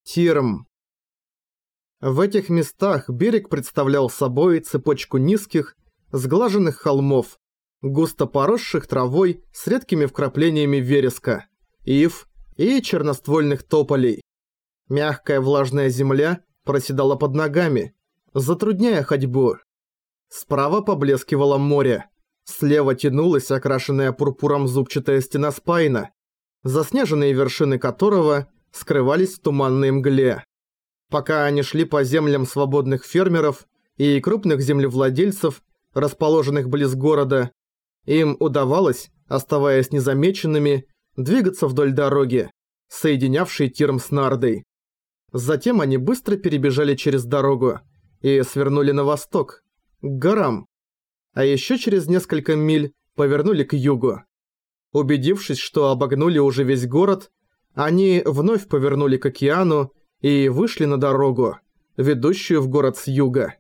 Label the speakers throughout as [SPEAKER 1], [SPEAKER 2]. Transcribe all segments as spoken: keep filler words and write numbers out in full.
[SPEAKER 1] Тирм. В этих местах берег представлял собой цепочку низких, сглаженных холмов, густо поросших травой с редкими вкраплениями вереска, ив и черноствольных тополей. Мягкая влажная земля проседала под ногами, затрудняя ходьбу. Справа поблескивало море, слева тянулась окрашенная пурпуром зубчатая стена спайна, заснеженные вершины которого скрывались в туманной мгле. Пока они шли по землям свободных фермеров и крупных землевладельцев, расположенных близ города, им удавалось, оставаясь незамеченными, двигаться вдоль дороги, соединявшей Тирм с Нардой. Затем они быстро перебежали через дорогу и свернули на восток, к горам, а еще через несколько миль повернули к югу. Убедившись, что обогнули уже весь город, они вновь повернули к океану и вышли на дорогу, ведущую в город с юга.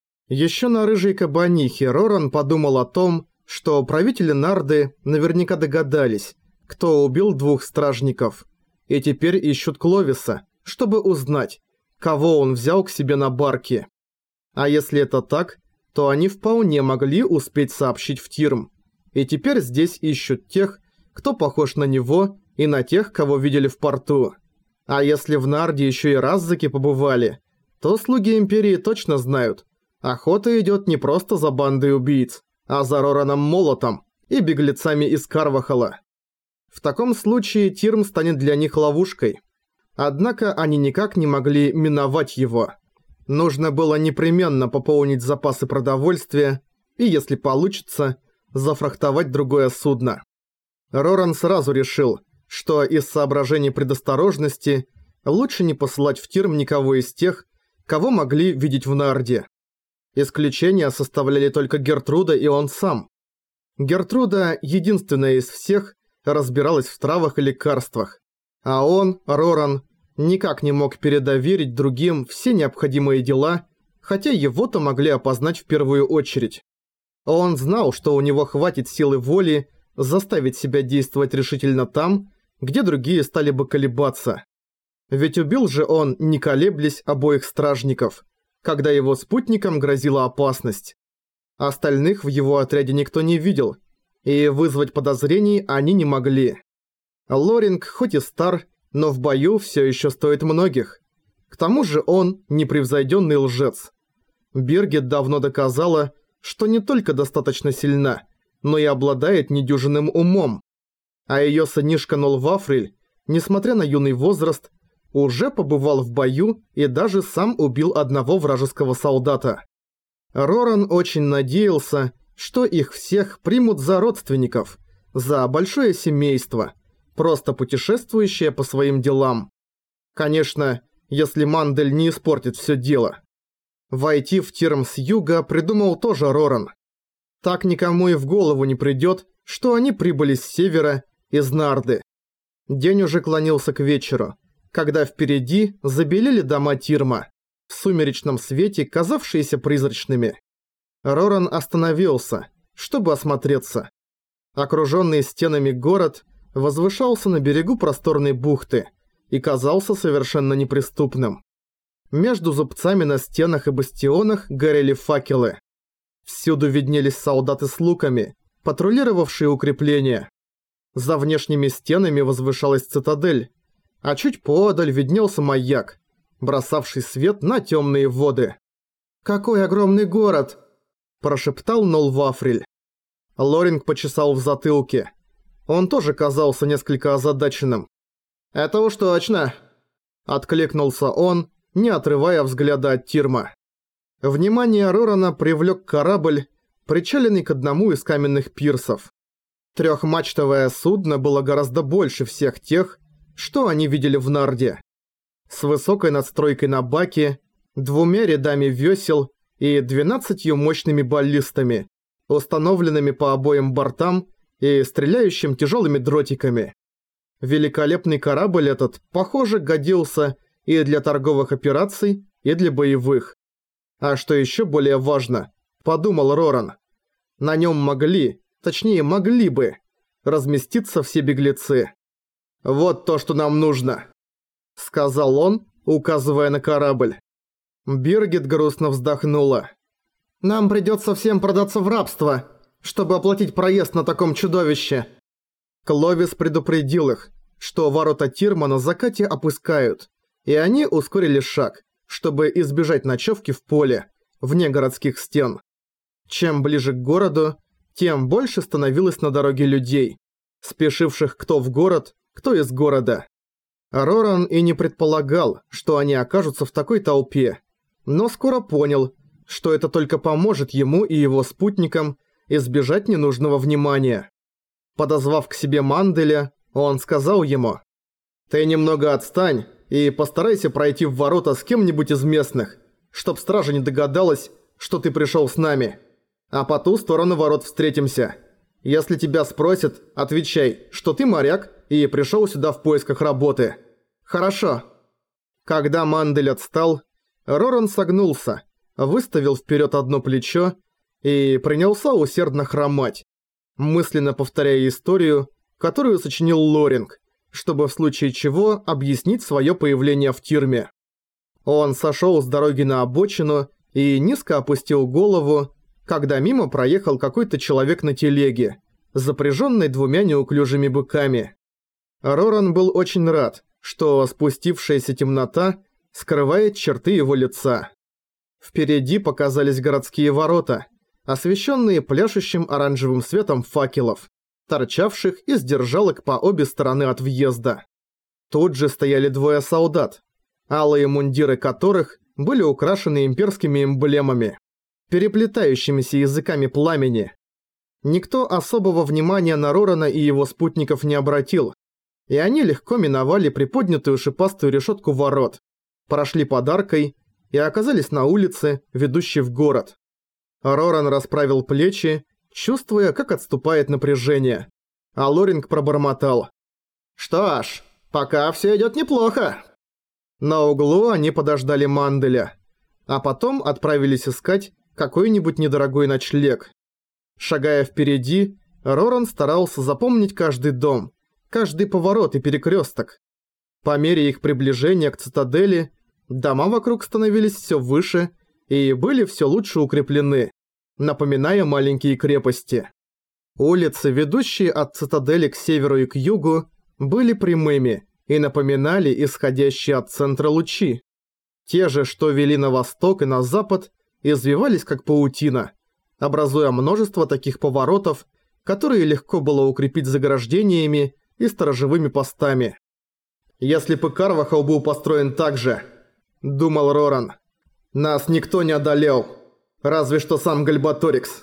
[SPEAKER 1] Еще на рыжей кабанихе Роран подумал о том, что правители Нарды наверняка догадались, кто убил двух стражников, и теперь ищут Кловиса, чтобы узнать, кого он взял к себе на барке. А если это так, то они вполне могли успеть сообщить в Тирм, и теперь здесь ищут тех, кто похож на него, и на тех, кого видели в порту. А если в Нарде еще и раззаки побывали, то слуги Империи точно знают. Охота идет не просто за бандой убийц, а за Рораном Молотом и беглецами из Карвахала. В таком случае Тирм станет для них ловушкой. Однако они никак не могли миновать его. Нужно было непременно пополнить запасы продовольствия и, если получится, зафрахтовать другое судно. Роран сразу решил, что из соображений предосторожности лучше не посылать в Тирм никого из тех, кого могли видеть в Нарде. Исключения составляли только Гертруда и он сам. Гертруда, единственная из всех, разбиралась в травах и лекарствах, а он, Роран, никак не мог передоверить другим все необходимые дела, хотя его-то могли опознать в первую очередь. Он знал, что у него хватит силы воли заставить себя действовать решительно там, где другие стали бы колебаться. Ведь убил же он, не колеблясь, обоих стражников, когда его спутникам грозила опасность. Остальных в его отряде никто не видел, и вызвать подозрений они не могли. Лоринг хоть и стар, но в бою все еще стоит многих. К тому же он непревзойденный лжец. Биргит давно доказала, что не только достаточно сильна, но и обладает недюжинным умом. А её сынишка Нолвафриль, несмотря на юный возраст, уже побывал в бою и даже сам убил одного вражеского солдата. Роран очень надеялся, что их всех примут за родственников, за большое семейство, просто путешествующее по своим делам. Конечно, если Мандель не испортит всё дело. Войти в Тирм с юга придумал тоже Роран. Так никому и в голову не придёт, что они прибыли с севера, из Нарды. День уже клонился к вечеру, когда впереди забелели дома Тирма, в сумеречном свете казавшиеся призрачными. Роран остановился, чтобы осмотреться. Окружённый стенами город возвышался на берегу просторной бухты и казался совершенно неприступным. Между зубцами на стенах и бастионах горели факелы. Всюду виднелись солдаты с луками, патрулировавшие укрепления. За внешними стенами возвышалась цитадель, а чуть поодаль виднелся маяк, бросавший свет на темные воды. «Какой огромный город!» – прошептал Нолвафриль. Лоринг почесал в затылке. Он тоже казался несколько озадаченным. «Это уж точно!» – откликнулся он, не отрывая взгляда от Тирма. Внимание Рорана привлек корабль, причаленный к одному из каменных пирсов. Трехмачтовое судно было гораздо больше всех тех, что они видели в Нарде. С высокой надстройкой на баке, двумя рядами весел и двенадцатью мощными баллистами, установленными по обоим бортам и стреляющим тяжелыми дротиками. Великолепный корабль этот, похоже, годился и для торговых операций, и для боевых. А что еще более важно, подумал Роран, на нем могли, точнее могли бы, разместиться все беглецы. «Вот то, что нам нужно», — сказал он указывая на корабль. Биргит грустно вздохнула. «Нам придётся всем продаться в рабство, чтобы оплатить проезд на таком чудовище». Кловис предупредил их, что ворота Тирма на закате опускают, и они ускорили шаг, чтобы избежать ночевки в поле, вне городских стен. Чем ближе к городу, тем больше становилось на дороге людей, спешивших кто в город, кто из города. Роран и не предполагал, что они окажутся в такой толпе, но скоро понял, что это только поможет ему и его спутникам избежать ненужного внимания. Подозвав к себе Манделя, он сказал ему: «Ты немного отстань и постарайся пройти в ворота с кем-нибудь из местных, чтоб стража не догадалась, что ты пришел с нами. А по ту сторону ворот встретимся. Если тебя спросят, отвечай, что ты моряк и пришел сюда в поисках работы». «Хорошо». Когда Мандель отстал, Роран согнулся, выставил вперед одно плечо и принялся усердно хромать, мысленно повторяя историю, которую сочинил Лоринг, чтобы в случае чего объяснить свое появление в Тирме. Он сошел с дороги на обочину и низко опустил голову, когда мимо проехал какой-то человек на телеге, запряженной двумя неуклюжими быками. Роран был очень рад, что спустившаяся темнота скрывает черты его лица. Впереди показались городские ворота, освещенные пляшущим оранжевым светом факелов, торчавших из держалок по обе стороны от въезда. Тут же стояли двое солдат, алые мундиры которых были украшены имперскими эмблемами, переплетающимися языками пламени. Никто особого внимания на Рорана и его спутников не обратил, и они легко миновали приподнятую шипастую решетку ворот, прошли под аркой и оказались на улице, ведущей в город. Роран расправил плечи, чувствуя, как отступает напряжение, а Лоринг пробормотал: «Что ж, пока все идет неплохо». На углу они подождали Манделя, а потом отправились искать какой-нибудь недорогой ночлег. Шагая впереди, Роран старался запомнить каждый дом, каждый поворот и перекресток. По мере их приближения к цитадели, дома вокруг становились все выше и были все лучше укреплены, напоминая маленькие крепости. Улицы, ведущие от цитадели к северу и к югу, были прямыми и напоминали исходящие от центра лучи. Те же, что вели на восток и на запад, извивались как паутина, образуя множество таких поворотов, которые легко было укрепить заграждениями и сторожевыми постами. «Если бы Карвахал был построен так же», — думал Роран, — «нас никто не одолел, разве что сам Гальбаторикс».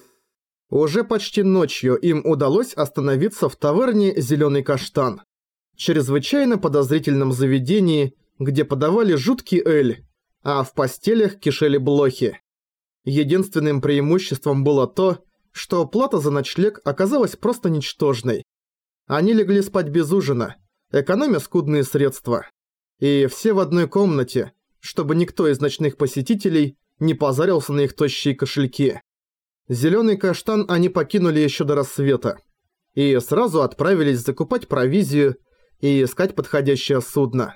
[SPEAKER 1] Уже почти ночью им удалось остановиться в таверне «Зелёный каштан», чрезвычайно подозрительном заведении, где подавали жуткий эль, а в постелях кишели блохи. Единственным преимуществом было то, что плата за ночлег оказалась просто ничтожной. Они легли спать без ужина, экономя скудные средства. И все в одной комнате, чтобы никто из ночных посетителей не позарился на их тощие кошельки. Зелёный каштан они покинули еще до рассвета. И сразу отправились закупать провизию и искать подходящее судно.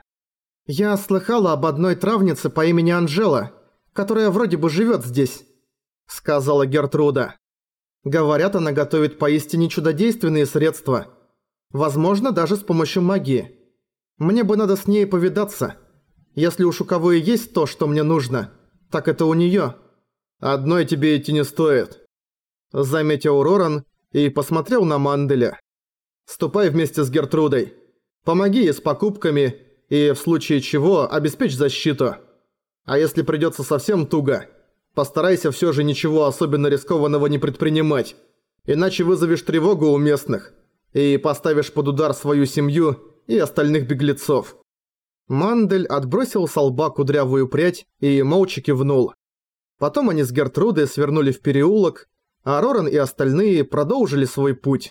[SPEAKER 1] «Я слыхала об одной травнице по имени Анжела, которая вроде бы живет здесь», — сказала Гертруда. «Говорят, она готовит поистине чудодейственные средства. Возможно, даже с помощью магии. Мне бы надо с ней повидаться. Если уж у кого и есть то, что мне нужно, так это у неё». «Одной тебе идти не стоит», — заметил Роран и посмотрел на Манделя. «Ступай вместе с Гертрудой. Помоги ей с покупками и, в случае чего, обеспечь защиту. А если придётся совсем туго, постарайся всё же ничего особенно рискованного не предпринимать, иначе вызовешь тревогу у местных и поставишь под удар свою семью и остальных беглецов». Мандель отбросил со лба кудрявую прядь и молча кивнул. Потом они с Гертрудой свернули в переулок, а Роран и остальные продолжили свой путь.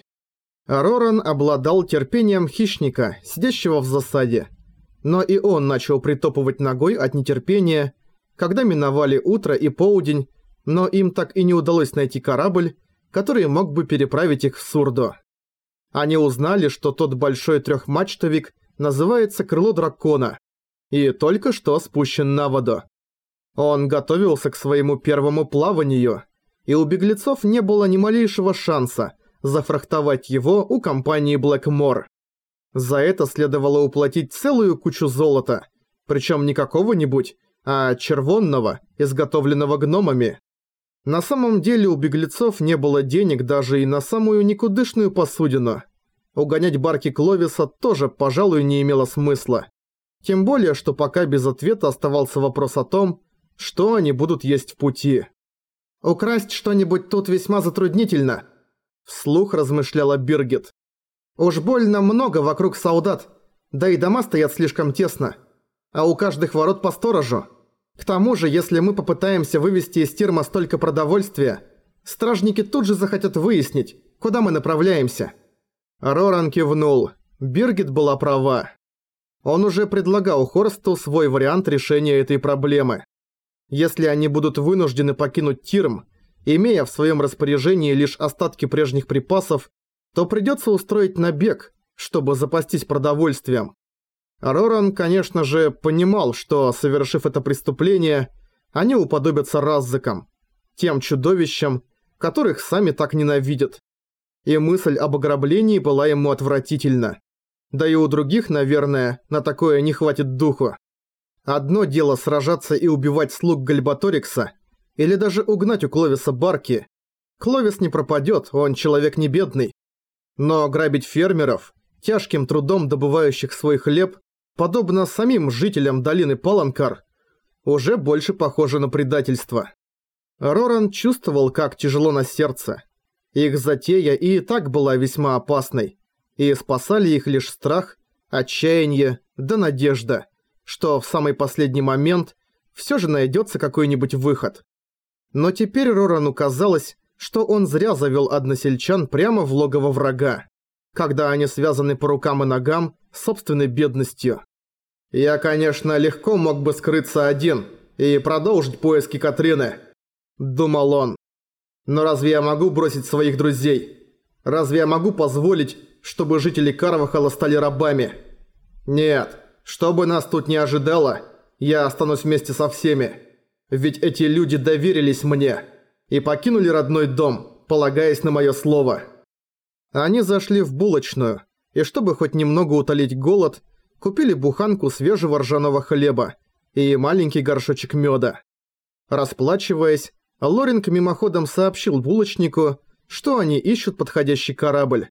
[SPEAKER 1] Роран обладал терпением хищника, сидящего в засаде. Но и он начал притопывать ногой от нетерпения, когда миновали утро и полдень, но им так и не удалось найти корабль, который мог бы переправить их в Сурдо. Они узнали, что тот большой трехмачтовик называется «Крыло дракона», и только что спущен на воду. Он готовился к своему первому плаванию, и у беглецов не было ни малейшего шанса зафрахтовать его у компании Блэкмор. За это следовало уплатить целую кучу золота, причем не какого-нибудь, а червонного, изготовленного гномами. На самом деле у беглецов не было денег даже и на самую никудышную посудину. Угонять барки Кловиса тоже, пожалуй, не имело смысла. Тем более, что пока без ответа оставался вопрос о том, что они будут есть в пути. «Украсть что-нибудь тут весьма затруднительно», – вслух размышляла Биргит. «Уж больно много вокруг солдат, да и дома стоят слишком тесно, а у каждых ворот по сторожу. К тому же, если мы попытаемся вывести из Тирма столько продовольствия, стражники тут же захотят выяснить, куда мы направляемся». Роран кивнул. Биргит была права. Он уже предлагал Хорсту свой вариант решения этой проблемы. Если они будут вынуждены покинуть Тирм, имея в своем распоряжении лишь остатки прежних припасов, то придется устроить набег, чтобы запастись продовольствием. Роран, конечно же, понимал, что, совершив это преступление, они уподобятся Раззакам, тем чудовищам, которых сами так ненавидят. И мысль об ограблении была ему отвратительна. Да и у других, наверное, на такое не хватит духу. Одно дело сражаться и убивать слуг Гальбаторикса, или даже угнать у Кловиса барки. Кловис не пропадет, он человек не бедный. Но грабить фермеров, тяжким трудом добывающих свой хлеб, подобно самим жителям долины Паланкар, уже больше похоже на предательство. Роран чувствовал, как тяжело на сердце. Их затея и так была весьма опасной, и спасали их лишь страх, отчаяние да надежда, что в самый последний момент все же найдется какой-нибудь выход. Но теперь Рорану казалось, что он зря завел односельчан прямо в логово врага, когда они связаны по рукам и ногам собственной бедностью. «Я, конечно, легко мог бы скрыться один и продолжить поиски Катрины», – думал он. «Но разве я могу бросить своих друзей? Разве я могу позволить, чтобы жители Карвахала стали рабами? Нет, что бы нас тут ни ожидало, я останусь вместе со всеми. Ведь эти люди доверились мне и покинули родной дом, полагаясь на мое слово». Они зашли в булочную, и чтобы хоть немного утолить голод, купили буханку свежего ржаного хлеба и маленький горшочек меда. Расплачиваясь, Лоринг мимоходом сообщил булочнику, что они ищут подходящий корабль,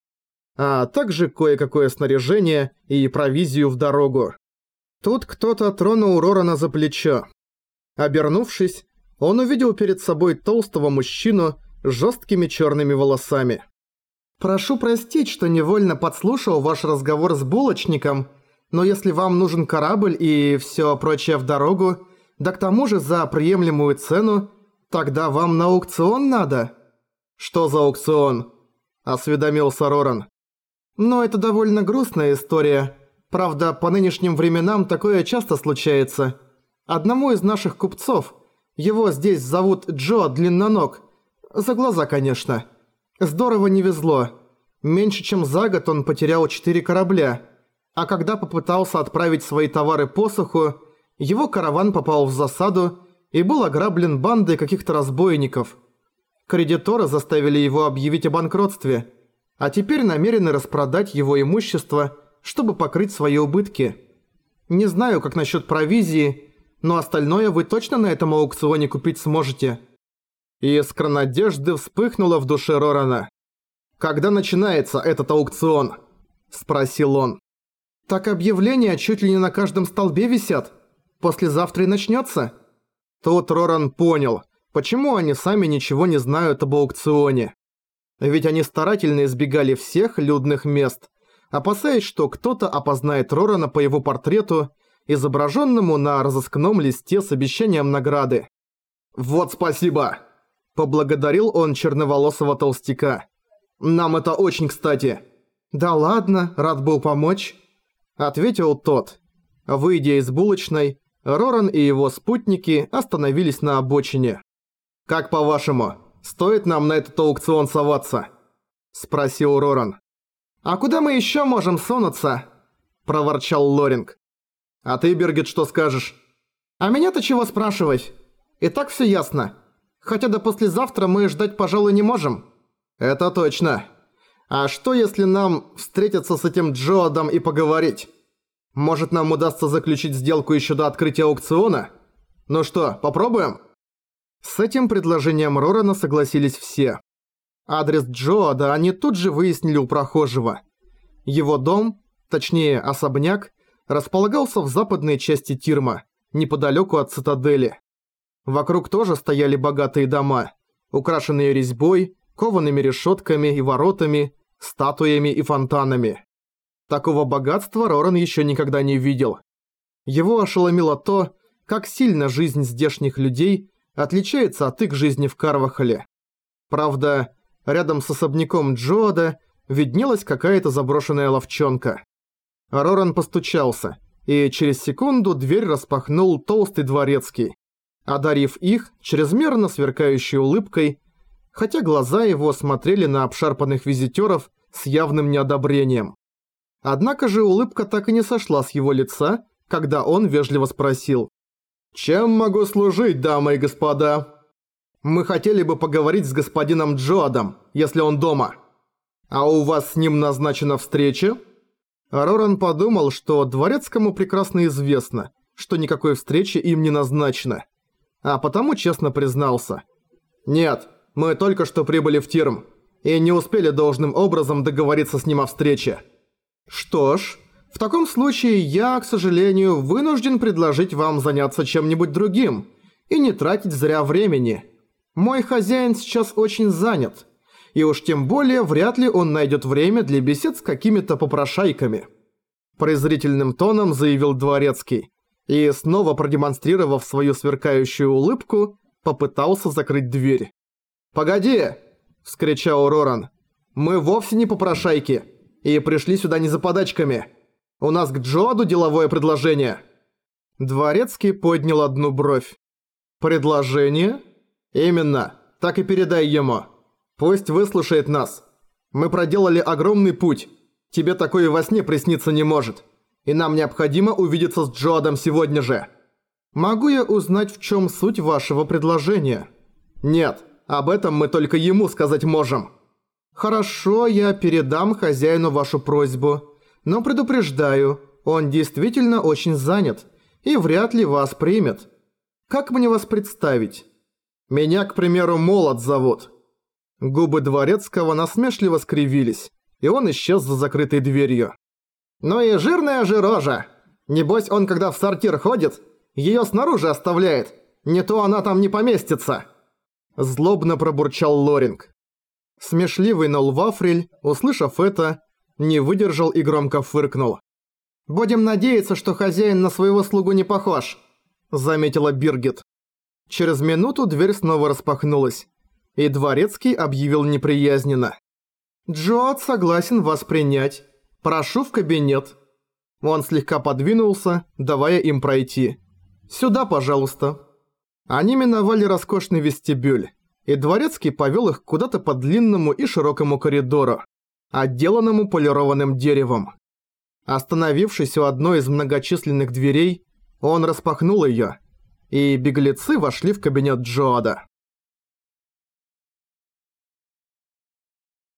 [SPEAKER 1] а также кое-какое снаряжение и провизию в дорогу. Тут кто-то тронул Рорана за плечо. Обернувшись, он увидел перед собой толстого мужчину с жесткими черными волосами. «Прошу простить, что невольно подслушал ваш разговор с булочником, но если вам нужен корабль и все прочее в дорогу, да к тому же за приемлемую цену, тогда вам на аукцион надо». «Что за аукцион?» – осведомился Роран. «Но это довольно грустная история. Правда, по нынешним временам такое часто случается. Одному из наших купцов, его здесь зовут Джо Длинноног, за глаза, конечно, здорово не везло. Меньше чем за год он потерял четыре корабля, а когда попытался отправить свои товары по суху, его караван попал в засаду и был ограблен бандой каких-то разбойников. Кредиторы заставили его объявить о банкротстве, а теперь намерены распродать его имущество, чтобы покрыть свои убытки. Не знаю, как насчет провизии, но остальное вы точно на этом аукционе купить сможете». Искра надежды вспыхнула в душе Рорана. «Когда начинается этот аукцион?» – спросил он. «Так объявления чуть ли не на каждом столбе висят. Послезавтра и начнется». Тут Роран понял, почему они сами ничего не знают об аукционе. Ведь они старательно избегали всех людных мест, опасаясь, что кто-то опознает Рорана по его портрету, изображенному на разыскном листе с обещанием награды. «Вот спасибо!» – поблагодарил он черноволосого толстяка. «Нам это очень кстати». «Да ладно, рад был помочь», – ответил тот. Выйдя из булочной, Роран и его спутники остановились на обочине. «Как по-вашему, стоит нам на этот аукцион соваться?» – спросил Роран. «А куда мы еще можем сунуться?» – проворчал Лоринг. А ты, Биргит, что скажешь? А меня-то чего спрашивать? И так все ясно. Хотя до послезавтра мы ждать, пожалуй, не можем. Это точно. А что, если нам встретиться с этим Джоадом и поговорить? Может, нам удастся заключить сделку еще до открытия аукциона? Ну что, попробуем? С этим предложением Рорана согласились все. Адрес Джоада они тут же выяснили у прохожего. Его дом, точнее особняк, располагался в западной части Тирма, неподалеку от цитадели. Вокруг тоже стояли богатые дома, украшенные резьбой, коваными решетками и воротами, статуями и фонтанами. Такого богатства Роран еще никогда не видел. Его ошеломило то, как сильно жизнь здешних людей отличается от их жизни в Карвахале. Правда, рядом с особняком Джоада виднелась какая-то заброшенная ловчонка. Роран постучался, и через секунду дверь распахнул толстый дворецкий, одарив их чрезмерно сверкающей улыбкой, хотя глаза его смотрели на обшарпанных визитёров с явным неодобрением. Однако же улыбка так и не сошла с его лица, когда он вежливо спросил: «Чем могу служить, дамы и господа? Мы хотели бы поговорить с господином Джоадом, если он дома. А у вас с ним назначена встреча?» Роран подумал, что дворецкому прекрасно известно, что никакой встречи им не назначено. А потому честно признался: «Нет, мы только что прибыли в Тирм и не успели должным образом договориться с ним о встрече». «Что ж, в таком случае я, к сожалению, вынужден предложить вам заняться чем-нибудь другим и не тратить зря времени. Мой хозяин сейчас очень занят, и уж тем более вряд ли он найдет время для бесед с какими-то попрошайками», презрительным тоном заявил дворецкий и, снова продемонстрировав свою сверкающую улыбку, попытался закрыть дверь. «Погоди!» – вскричал Роран. «Мы вовсе не попрошайки и пришли сюда не за подачками. У нас к Джоаду деловое предложение». Дворецкий поднял одну бровь. «Предложение? Именно, так и передай ему. Пусть выслушает нас. Мы проделали огромный путь. Тебе такое во сне присниться не может. И нам необходимо увидеться с Джоадом сегодня же. Могу я узнать, в чем суть вашего предложения?» «Нет, об этом мы только ему сказать можем». «Хорошо, я передам хозяину вашу просьбу. Но предупреждаю, он действительно очень занят и вряд ли вас примет. Как мне вас представить?» «Меня, к примеру, Молот зовут». Губы дворецкого насмешливо скривились, и он исчез за закрытой дверью. «Ну и жирная же рожа! Небось он, когда в сортир ходит, её снаружи оставляет, не то она там не поместится!» Злобно пробурчал Лоринг. Смешливый Нол Вафриль, услышав это, не выдержал и громко фыркнул. «Будем надеяться, что хозяин на своего слугу не похож», заметила Биргит. Через минуту дверь снова распахнулась, и дворецкий объявил неприязненно: «Джоад согласен вас принять. Прошу в кабинет». Он слегка подвинулся, давая им пройти. «Сюда, пожалуйста». Они миновали роскошный вестибюль, и дворецкий повел их куда-то по длинному и широкому коридору, отделанному полированным деревом. Остановившись у одной из многочисленных дверей, он распахнул её, и беглецы вошли в кабинет Джоада.